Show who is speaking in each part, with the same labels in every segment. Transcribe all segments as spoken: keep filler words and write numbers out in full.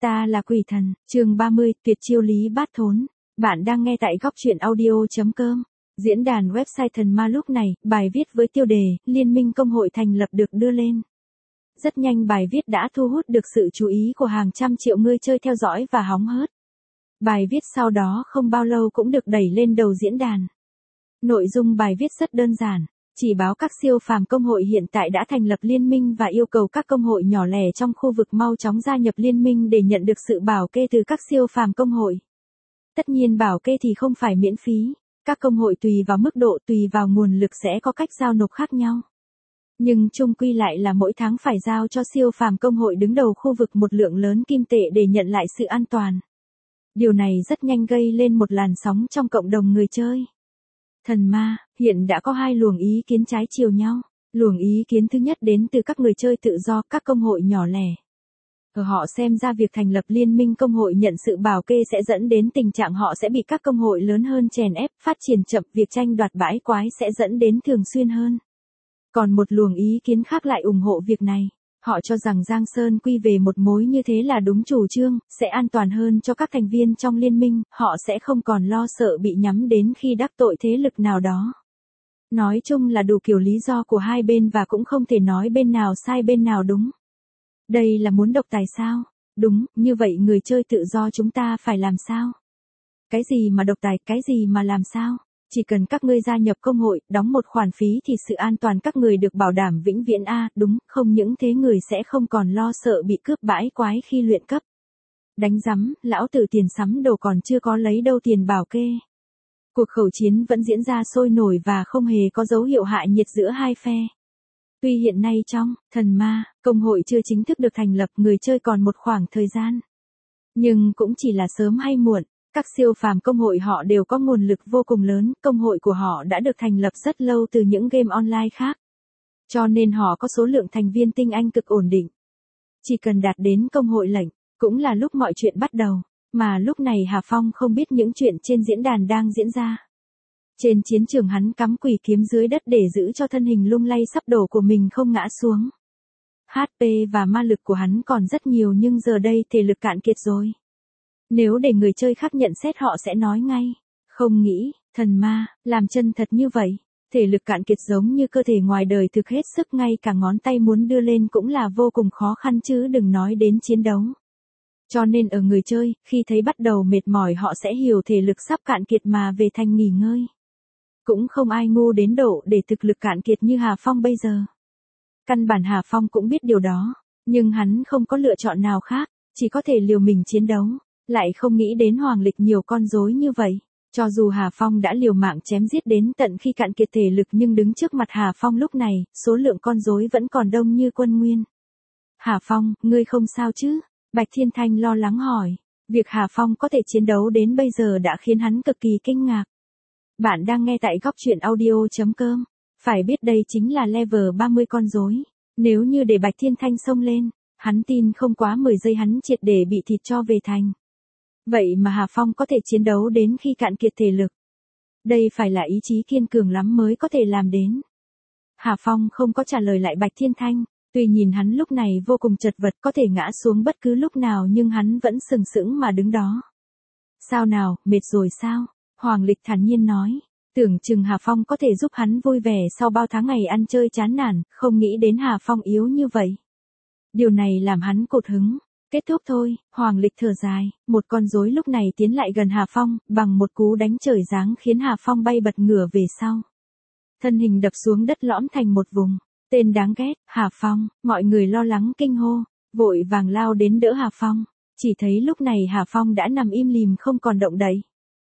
Speaker 1: Ta là quỷ thần, chương ba mươi, tuyệt chiêu Lý Bát Thốn. Bạn đang nghe tại góc truyện audio.com. Diễn đàn website Thần Ma lúc này, bài viết với tiêu đề, Liên minh công hội thành lập được đưa lên. Rất nhanh bài viết đã thu hút được sự chú ý của hàng trăm triệu người chơi theo dõi và hóng hớt. Bài viết sau đó không bao lâu cũng được đẩy lên đầu diễn đàn. Nội dung bài viết rất đơn giản. Chỉ báo các siêu phàm công hội hiện tại đã thành lập liên minh và yêu cầu các công hội nhỏ lẻ trong khu vực mau chóng gia nhập liên minh để nhận được sự bảo kê từ các siêu phàm công hội. Tất nhiên bảo kê thì không phải miễn phí, các công hội tùy vào mức độ tùy vào nguồn lực sẽ có cách giao nộp khác nhau. Nhưng chung quy lại là mỗi tháng phải giao cho siêu phàm công hội đứng đầu khu vực một lượng lớn kim tệ để nhận lại sự an toàn. Điều này rất nhanh gây lên một làn sóng trong cộng đồng người chơi. Thần Ma, hiện đã có hai luồng ý kiến trái chiều nhau. Luồng ý kiến thứ nhất đến từ các người chơi tự do, các công hội nhỏ lẻ. Ở họ xem ra việc thành lập liên minh công hội nhận sự bảo kê sẽ dẫn đến tình trạng họ sẽ bị các công hội lớn hơn chèn ép, phát triển chậm, việc tranh đoạt bãi quái sẽ dẫn đến thường xuyên hơn. Còn một luồng ý kiến khác lại ủng hộ việc này. Họ cho rằng Giang Sơn quy về một mối như thế là đúng chủ trương, sẽ an toàn hơn cho các thành viên trong liên minh, họ sẽ không còn lo sợ bị nhắm đến khi đắc tội thế lực nào đó. Nói chung là đủ kiểu lý do của hai bên và cũng không thể nói bên nào sai bên nào đúng. Đây là muốn độc tài sao? Đúng, như vậy người chơi tự do chúng ta phải làm sao? Cái gì mà độc tài, cái gì mà làm sao? Chỉ cần các ngươi gia nhập công hội, đóng một khoản phí thì sự an toàn các người được bảo đảm vĩnh viễn a, à, đúng, không những thế người sẽ không còn lo sợ bị cướp bãi quái khi luyện cấp. Đánh rắm, lão tử tiền sắm đồ còn chưa có lấy đâu tiền bảo kê. Cuộc khẩu chiến vẫn diễn ra sôi nổi và không hề có dấu hiệu hạ nhiệt giữa hai phe. Tuy hiện nay trong Thần Ma, công hội chưa chính thức được thành lập, người chơi còn một khoảng thời gian. Nhưng cũng chỉ là sớm hay muộn. Các siêu phàm công hội họ đều có nguồn lực vô cùng lớn, công hội của họ đã được thành lập rất lâu từ những game online khác. Cho nên họ có số lượng thành viên tinh anh cực ổn định. Chỉ cần đạt đến công hội lệnh, cũng là lúc mọi chuyện bắt đầu. Mà lúc này Hà Phong không biết những chuyện trên diễn đàn đang diễn ra. Trên chiến trường hắn cắm quỷ kiếm dưới đất để giữ cho thân hình lung lay sắp đổ của mình không ngã xuống. hát pê và ma lực của hắn còn rất nhiều nhưng giờ đây thể lực cạn kiệt rồi. Nếu để người chơi khác nhận xét họ sẽ nói ngay, không nghĩ, Thần Ma, làm chân thật như vậy, thể lực cạn kiệt giống như cơ thể ngoài đời thực hết sức ngay cả ngón tay muốn đưa lên cũng là vô cùng khó khăn chứ đừng nói đến chiến đấu. Cho nên ở người chơi, khi thấy bắt đầu mệt mỏi họ sẽ hiểu thể lực sắp cạn kiệt mà về thành nghỉ ngơi. Cũng không ai ngu đến độ để thực lực cạn kiệt như Hà Phong bây giờ. Căn bản Hà Phong cũng biết điều đó, nhưng hắn không có lựa chọn nào khác, chỉ có thể liều mình chiến đấu. Lại không nghĩ đến Hoàng Lịch nhiều con rối như vậy. Cho dù Hà Phong đã liều mạng chém giết đến tận khi cạn kiệt thể lực nhưng đứng trước mặt Hà Phong lúc này, số lượng con rối vẫn còn đông như quân nguyên. Hà Phong, ngươi không sao chứ? Bạch Thiên Thanh lo lắng hỏi. Việc Hà Phong có thể chiến đấu đến bây giờ đã khiến hắn cực kỳ kinh ngạc. Bạn đang nghe tại góc truyện audio.com. Phải biết đây chính là level ba mươi con rối. Nếu như để Bạch Thiên Thanh xông lên, hắn tin không quá mười giây hắn triệt để bị thịt cho về thành. Vậy mà Hà Phong có thể chiến đấu đến khi cạn kiệt thể lực. Đây phải là ý chí kiên cường lắm mới có thể làm đến. Hà Phong không có trả lời lại Bạch Thiên Thanh, tuy nhìn hắn lúc này vô cùng chật vật có thể ngã xuống bất cứ lúc nào nhưng hắn vẫn sừng sững mà đứng đó. Sao nào, mệt rồi sao? Hoàng Lịch thản nhiên nói, tưởng chừng Hà Phong có thể giúp hắn vui vẻ sau bao tháng ngày ăn chơi chán nản, không nghĩ đến Hà Phong yếu như vậy. Điều này làm hắn cột hứng. Kết thúc thôi, Hoàng Lịch thở dài, một con rối lúc này tiến lại gần Hà Phong, bằng một cú đánh trời giáng khiến Hà Phong bay bật ngửa về sau. Thân hình đập xuống đất lõm thành một vùng, tên đáng ghét, Hà Phong, mọi người lo lắng kinh hô, vội vàng lao đến đỡ Hà Phong, chỉ thấy lúc này Hà Phong đã nằm im lìm không còn động đậy.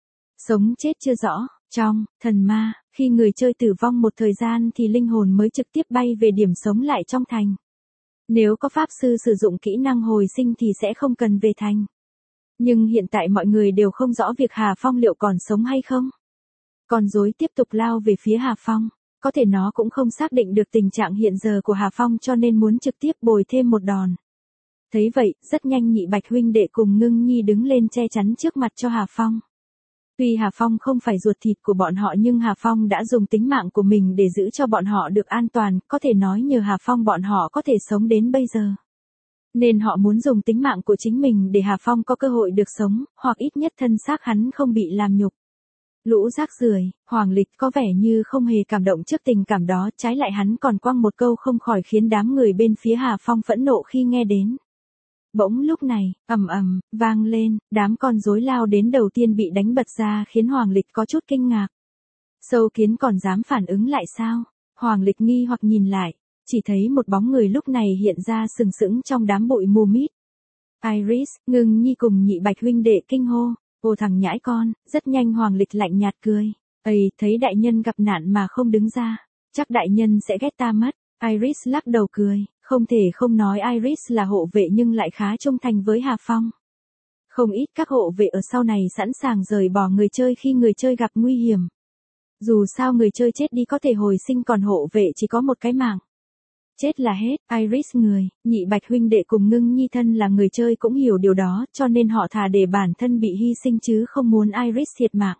Speaker 1: Sống chết chưa rõ, trong Thần Ma, khi người chơi tử vong một thời gian thì linh hồn mới trực tiếp bay về điểm sống lại trong thành. Nếu có pháp sư sử dụng kỹ năng hồi sinh thì sẽ không cần về thành. Nhưng hiện tại mọi người đều không rõ việc Hà Phong liệu còn sống hay không. Con rối tiếp tục lao về phía Hà Phong. Có thể nó cũng không xác định được tình trạng hiện giờ của Hà Phong cho nên muốn trực tiếp bồi thêm một đòn. Thấy vậy, rất nhanh Nhị Bạch huynh đệ cùng Ngưng Nhi đứng lên che chắn trước mặt cho Hà Phong. Tuy Hà Phong không phải ruột thịt của bọn họ nhưng Hà Phong đã dùng tính mạng của mình để giữ cho bọn họ được an toàn, có thể nói nhờ Hà Phong bọn họ có thể sống đến bây giờ. Nên họ muốn dùng tính mạng của chính mình để Hà Phong có cơ hội được sống, hoặc ít nhất thân xác hắn không bị làm nhục. Lũ rác rưởi, Hoàng Lịch có vẻ như không hề cảm động trước tình cảm đó, trái lại hắn còn quăng một câu không khỏi khiến đám người bên phía Hà Phong phẫn nộ khi nghe đến. Bỗng lúc này, ầm ầm, vang lên, đám con rối lao đến đầu tiên bị đánh bật ra khiến Hoàng Lịch có chút kinh ngạc. Sâu kiến còn dám phản ứng lại sao? Hoàng Lịch nghi hoặc nhìn lại, chỉ thấy một bóng người lúc này hiện ra sừng sững trong đám bụi mù mịt. Iris, Ngưng Nhi cùng Nhị Bạch huynh đệ kinh hô, ô thằng nhãi con, rất nhanh Hoàng Lịch lạnh nhạt cười. Ây, thấy đại nhân gặp nạn mà không đứng ra, chắc đại nhân sẽ ghét ta mất. Iris lắc đầu cười, không thể không nói Iris là hộ vệ nhưng lại khá trung thành với Hà Phong. Không ít các hộ vệ ở sau này sẵn sàng rời bỏ người chơi khi người chơi gặp nguy hiểm. Dù sao người chơi chết đi có thể hồi sinh còn hộ vệ chỉ có một cái mạng. Chết là hết, Iris người, Nhị Bạch huynh đệ cùng Ngưng Nhi thân là người chơi cũng hiểu điều đó cho nên họ thà để bản thân bị hy sinh chứ không muốn Iris thiệt mạng.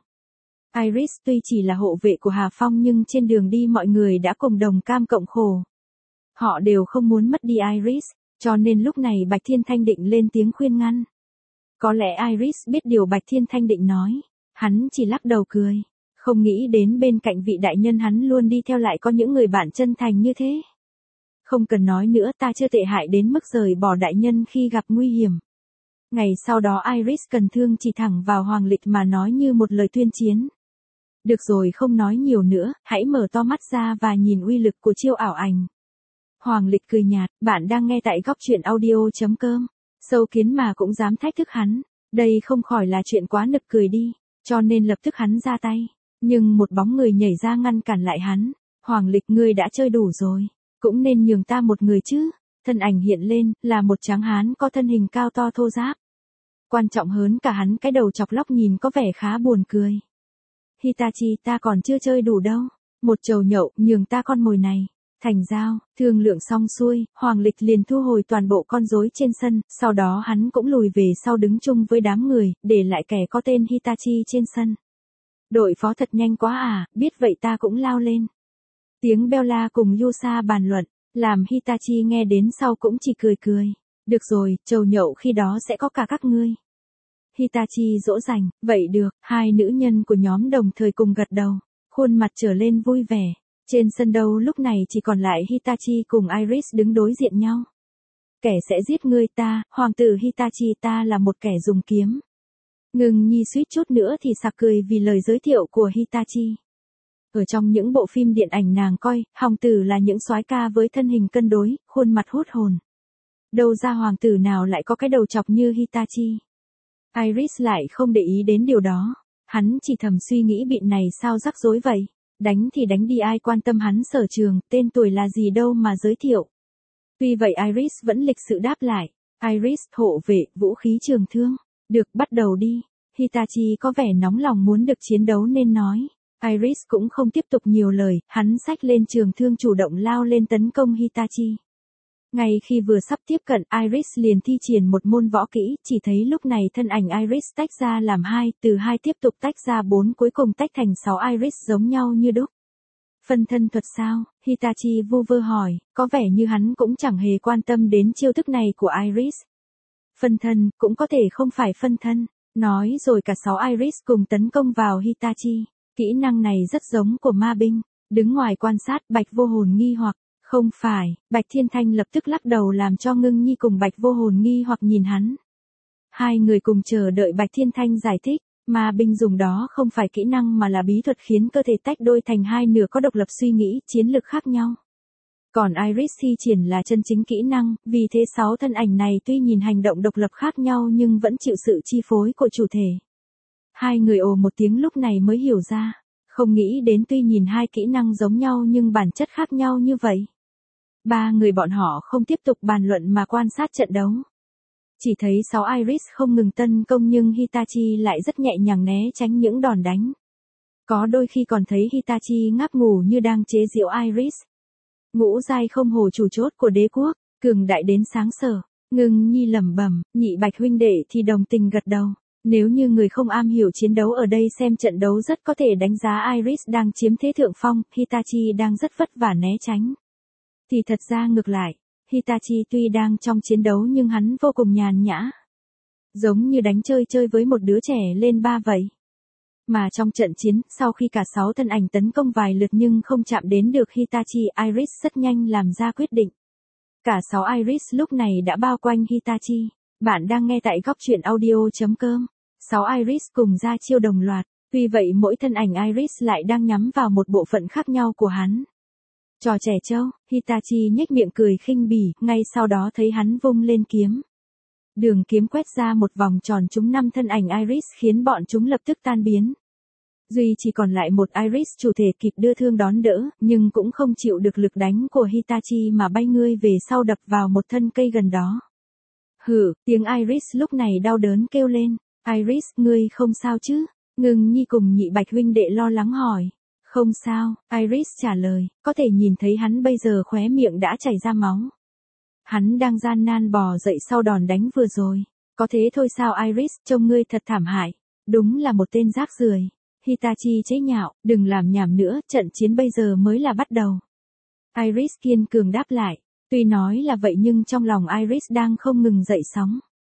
Speaker 1: Iris tuy chỉ là hộ vệ của Hà Phong nhưng trên đường đi mọi người đã cùng đồng cam cộng khổ. Họ đều không muốn mất đi Iris, cho nên lúc này Bạch Thiên Thanh định lên tiếng khuyên ngăn. Có lẽ Iris biết điều Bạch Thiên Thanh định nói, hắn chỉ lắc đầu cười, không nghĩ đến bên cạnh vị đại nhân hắn luôn đi theo lại có những người bạn chân thành như thế. Không cần nói nữa, ta chưa tệ hại đến mức rời bỏ đại nhân khi gặp nguy hiểm. Ngày sau đó Iris cần thương chỉ thẳng vào Hoàng Lịch mà nói như một lời tuyên chiến. Được rồi, không nói nhiều nữa, hãy mở to mắt ra và nhìn uy lực của chiêu ảo ảnh. Hoàng Lịch cười nhạt, bạn đang nghe tại góc truyện audio chấm com. Sâu kiến mà cũng dám thách thức hắn, đây không khỏi là chuyện quá nực cười đi, cho nên lập tức hắn ra tay. Nhưng một bóng người nhảy ra ngăn cản lại hắn. Hoàng Lịch, ngươi đã chơi đủ rồi, cũng nên nhường ta một người chứ. Thân ảnh hiện lên, là một tráng hán có thân hình cao to thô ráp. Quan trọng hơn cả hắn cái đầu chọc lóc nhìn có vẻ khá buồn cười. Hitachi, ta còn chưa chơi đủ đâu. Một chầu nhậu, nhường ta con mồi này. Thành giao, thương lượng xong xuôi, Hoàng Lịch liền thu hồi toàn bộ con rối trên sân, sau đó hắn cũng lùi về sau đứng chung với đám người, để lại kẻ có tên Hitachi trên sân. Đội phó thật nhanh quá à, biết vậy ta cũng lao lên. Tiếng Bella cùng Yusa bàn luận, làm Hitachi nghe đến sau cũng chỉ cười cười. Được rồi, chầu nhậu khi đó sẽ có cả các ngươi. Hitachi dỗ dành, vậy được, hai nữ nhân của nhóm đồng thời cùng gật đầu, khuôn mặt trở lên vui vẻ. Trên sân đấu lúc này chỉ còn lại Hitachi cùng Iris đứng đối diện nhau. Kẻ sẽ giết ngươi ta, hoàng tử Hitachi, ta là một kẻ dùng kiếm. Ngưng Nhi suýt chút nữa thì sặc cười vì lời giới thiệu của Hitachi. Ở trong những bộ phim điện ảnh nàng coi, hoàng tử là những soái ca với thân hình cân đối, khuôn mặt hút hồn. Đâu ra hoàng tử nào lại có cái đầu chọc như Hitachi. Iris lại không để ý đến điều đó. Hắn chỉ thầm suy nghĩ bịn này sao rắc rối vậy. Đánh thì đánh đi, ai quan tâm hắn sở trường, tên tuổi là gì đâu mà giới thiệu. Tuy vậy Iris vẫn lịch sự đáp lại. Iris, hộ vệ, vũ khí trường thương. Được, bắt đầu đi. Hitachi có vẻ nóng lòng muốn được chiến đấu nên nói. Iris cũng không tiếp tục nhiều lời, hắn xách lên trường thương chủ động lao lên tấn công Hitachi. Ngay khi vừa sắp tiếp cận, Iris liền thi triển một môn võ kỹ, chỉ thấy lúc này thân ảnh Iris tách ra làm hai, từ hai tiếp tục tách ra bốn, cuối cùng tách thành sáu Iris giống nhau như đúc. Phân thân thuật sao? Hitachi vu vơ hỏi, có vẻ như hắn cũng chẳng hề quan tâm đến chiêu thức này của Iris. Phân thân, cũng có thể không phải phân thân. Nói rồi cả sáu Iris cùng tấn công vào Hitachi. Kỹ năng này rất giống của ma binh. Đứng ngoài quan sát, Bạch Vô Hồn nghi hoặc. Không phải, Bạch Thiên Thanh lập tức lắc đầu làm cho Ngưng Nhi cùng Bạch Vô Hồn nghi hoặc nhìn hắn. Hai người cùng chờ đợi Bạch Thiên Thanh giải thích, ma binh dùng đó không phải kỹ năng mà là bí thuật khiến cơ thể tách đôi thành hai nửa có độc lập suy nghĩ, chiến lực khác nhau. Còn Iris thi triển là chân chính kỹ năng, vì thế sáu thân ảnh này tuy nhìn hành động độc lập khác nhau nhưng vẫn chịu sự chi phối của chủ thể. Hai người ồ một tiếng lúc này mới hiểu ra, không nghĩ đến tuy nhìn hai kỹ năng giống nhau nhưng bản chất khác nhau như vậy. Ba người bọn họ không tiếp tục bàn luận mà quan sát trận đấu. Chỉ thấy sáu Iris không ngừng tấn công nhưng Hitachi lại rất nhẹ nhàng né tránh những đòn đánh. Có đôi khi còn thấy Hitachi ngáp ngủ như đang chế giễu Iris. Ngũ giai không hổ chủ chốt của đế quốc, cường đại đến sáng sở. Ngưng Nhi lẩm bẩm, Nhị Bạch huynh đệ thì đồng tình gật đầu. Nếu như người không am hiểu chiến đấu ở đây xem trận đấu rất có thể đánh giá Iris đang chiếm thế thượng phong, Hitachi đang rất vất vả né tránh. Thì thật ra ngược lại, Hitachi tuy đang trong chiến đấu nhưng hắn vô cùng nhàn nhã. Giống như đánh chơi chơi với một đứa trẻ lên ba vậy. Mà trong trận chiến, sau khi cả sáu thân ảnh tấn công vài lượt nhưng không chạm đến được Hitachi, Iris rất nhanh làm ra quyết định. Cả sáu Iris lúc này đã bao quanh Hitachi. Bạn đang nghe tại góc truyện audio chấm com. sáu Iris cùng ra chiêu đồng loạt. Tuy vậy mỗi thân ảnh Iris lại đang nhắm vào một bộ phận khác nhau của hắn. Trò trẻ trâu, Hitachi nhếch miệng cười khinh bỉ, ngay sau đó thấy hắn vung lên kiếm. Đường kiếm quét ra một vòng tròn trúng năm thân ảnh Iris khiến bọn chúng lập tức tan biến. Duy chỉ còn lại một Iris chủ thể kịp đưa thương đón đỡ, nhưng cũng không chịu được lực đánh của Hitachi mà bay ngươi về sau đập vào một thân cây gần đó. Hử, tiếng Iris lúc này đau đớn kêu lên. Iris, ngươi không sao chứ? Ngưng Nhi cùng Nhị Bạch huynh đệ lo lắng hỏi. Không sao, Iris trả lời, có thể nhìn thấy hắn bây giờ khóe miệng đã chảy ra máu. Hắn đang gian nan bò dậy sau đòn đánh vừa rồi. Có thế thôi sao Iris, trông ngươi thật thảm hại. Đúng là một tên rác rưởi. Hitachi chế nhạo, đừng làm nhảm nữa, trận chiến bây giờ mới là bắt đầu. Iris kiên cường đáp lại. Tuy nói là vậy nhưng trong lòng Iris đang không ngừng dậy sóng.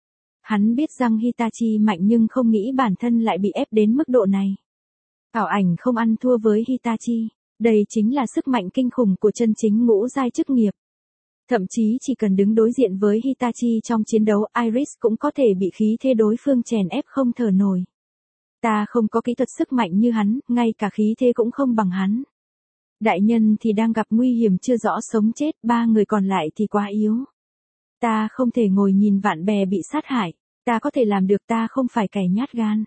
Speaker 1: Hắn biết rằng Hitachi mạnh nhưng không nghĩ bản thân lại bị ép đến mức độ này. Ảo ảnh không ăn thua với Hitachi. Đây chính là sức mạnh kinh khủng của chân chính ngũ giai chức nghiệp. Thậm chí chỉ cần đứng đối diện với Hitachi trong chiến đấu, Iris cũng có thể bị khí thế đối phương chèn ép không thở nổi. Ta không có kỹ thuật sức mạnh như hắn, ngay cả khí thế cũng không bằng hắn. Đại nhân thì đang gặp nguy hiểm chưa rõ sống chết, ba người còn lại thì quá yếu. Ta không thể ngồi nhìn bạn bè bị sát hại, ta có thể làm được, ta không phải kẻ nhát gan.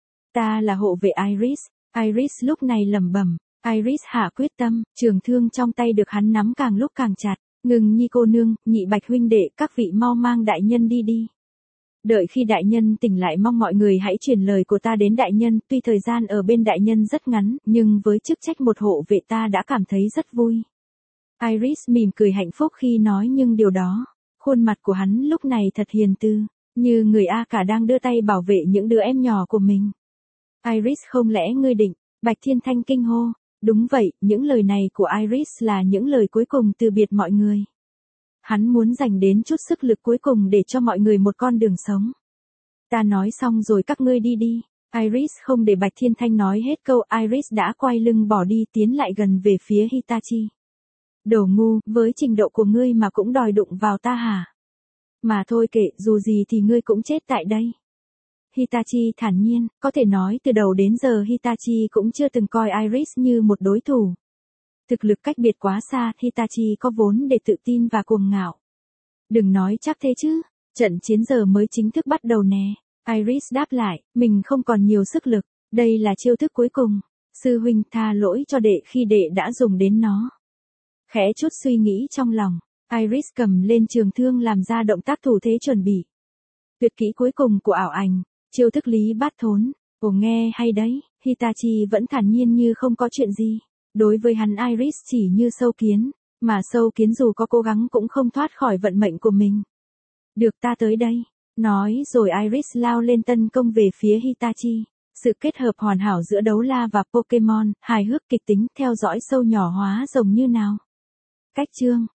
Speaker 1: Ta là hộ vệ Iris. Iris lúc này lẩm bẩm, Iris hạ quyết tâm, trường thương trong tay được hắn nắm càng lúc càng chặt. Ngừng Nhi cô nương, Nhị Bạch huynh đệ, các vị mau mang đại nhân đi đi. Đợi khi đại nhân tỉnh lại mong mọi người hãy truyền lời của ta đến đại nhân, tuy thời gian ở bên đại nhân rất ngắn, nhưng với chức trách một hộ vệ ta đã cảm thấy rất vui. Iris mỉm cười hạnh phúc khi nói nhưng điều đó, khuôn mặt của hắn lúc này thật hiền từ, như người A cả đang đưa tay bảo vệ những đứa em nhỏ của mình. Iris, không lẽ ngươi định? Bạch Thiên Thanh kinh hô. Đúng vậy, những lời này của Iris là những lời cuối cùng từ biệt mọi người. Hắn muốn dành đến chút sức lực cuối cùng để cho mọi người một con đường sống. Ta nói xong rồi các ngươi đi đi. Iris không để Bạch Thiên Thanh nói hết câu, Iris đã quay lưng bỏ đi tiến lại gần về phía Hitachi. Đồ ngu, với trình độ của ngươi mà cũng đòi đụng vào ta hả? Mà thôi kệ, dù gì thì ngươi cũng chết tại đây. Hitachi thản nhiên, có thể nói từ đầu đến giờ Hitachi cũng chưa từng coi Iris như một đối thủ. Thực lực cách biệt quá xa, Hitachi có vốn để tự tin và cuồng ngạo. Đừng nói chắc thế chứ, trận chiến giờ mới chính thức bắt đầu nè. Iris đáp lại, mình không còn nhiều sức lực, đây là chiêu thức cuối cùng. Sư huynh tha lỗi cho đệ khi đệ đã dùng đến nó. Khẽ chút suy nghĩ trong lòng, Iris cầm lên trường thương làm ra động tác thủ thế chuẩn bị. Tuyệt kỹ cuối cùng của ảo ảnh, chiêu thức lý bát thốn. Ồ nghe hay đấy, Hitachi vẫn thản nhiên như không có chuyện gì. Đối với hắn Iris chỉ như sâu kiến, mà sâu kiến dù có cố gắng cũng không thoát khỏi vận mệnh của mình. Được, ta tới đây. Nói rồi Iris lao lên tấn công về phía Hitachi. Sự kết hợp hoàn hảo giữa đấu la và Pokemon, hài hước kịch tính, theo dõi sâu nhỏ hóa rồng như nào. Cách chương